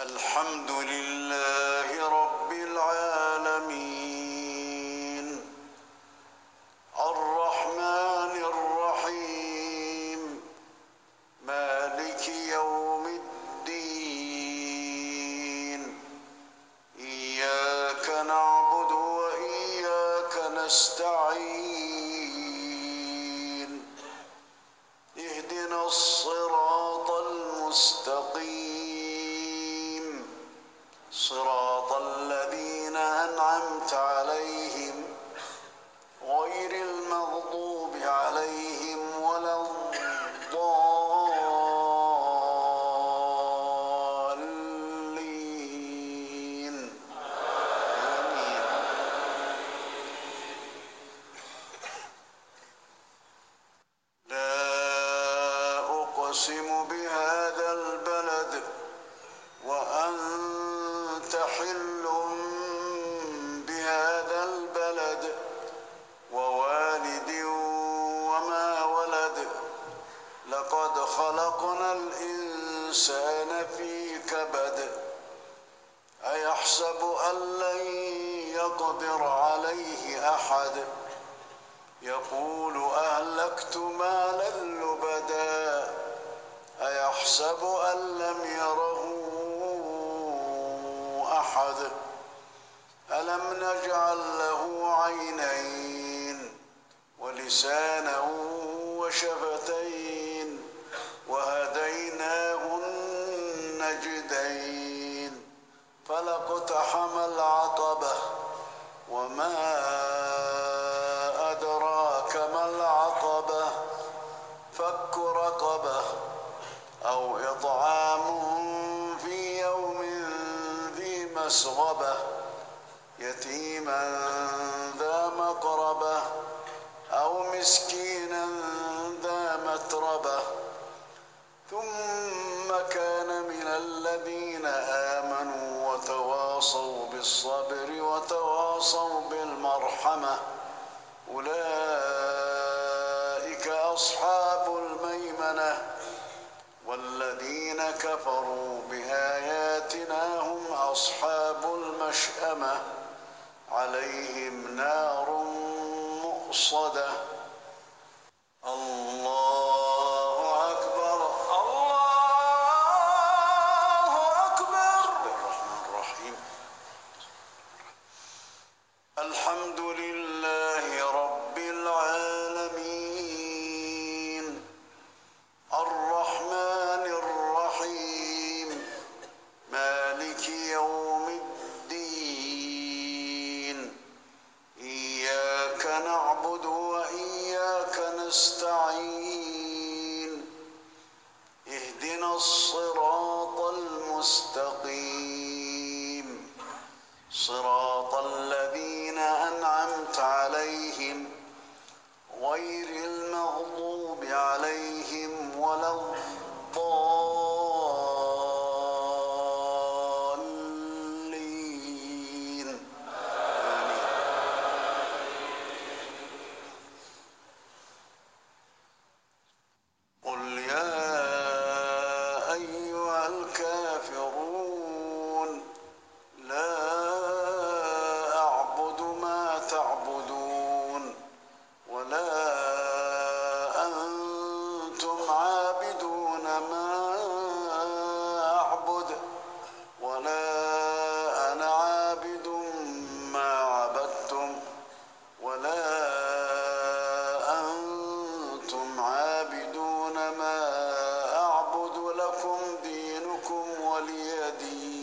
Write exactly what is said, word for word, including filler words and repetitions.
الحمد لله رب العالمين الرحمن الرحيم مالك يوم الدين إياك نعبد وإياك نستعين اهدنا الصراط المستقيم صراط الذين أنعمت عليهم غير المغضوب عليهم ولا الضالين آمين. لا أقسم بهذا البلد وأنت حل بهذا البلد ووالد وما ولد لقد خلقنا الإنسان في كبد أيحسب أن لن يقدر عليه أحد يقول أهلكت مالا لبدا أيحسب أن لم يره أحد ألم نجعل له عينين ولسانا وشفتين وهديناه النجدين فلاقتحم العقبة وما أدراك ما العقبة فك رقبة أو إطعام في يوم ذي مسغبة يتيما ذا مقربة أو مسكينا ذا متربة ثم كان من الذين آمنوا وتواصوا بالصبر وتواصوا بالمرحمة أولئك أصحاب الميمنة والذين كفروا بآياتنا هم أصحاب المشأمة عليهم نار مؤصدة الله أكبر الله أكبر. الرحمن الرحيم الحمد لله رب العالمين الرحمن الرحيم مالك يوم الدين إياك نعبد وإياك نستعين اهدنا الصراط المستقيم صراط الذين أنعمت عليهم غير المغضوب عليهم ولا الضالين آمين. قل يا أيها الكافرون لا أعبد ما تعبدون ولا أنتم عابدون ما أعبد ولا أنا عابد ما عبدتم ولا أنتم عابدون ما أعبد لكم دينكم ولي دين.